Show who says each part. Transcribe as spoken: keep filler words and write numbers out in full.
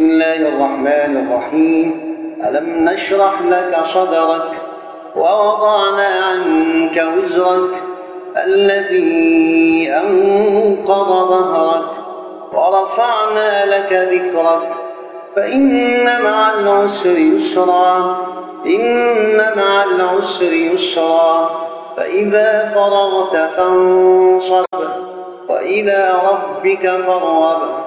Speaker 1: بسم الله الرحمن الرحيم. ألم نشرح لك صدرك ووضعنا عنك وزرك الذي أنقض ظهرك ورفعنا لك ذكرك فإن مع العسر يسرا إن مع العسر يسرا فإذا فرغت فانصب وإلى ربك فارغب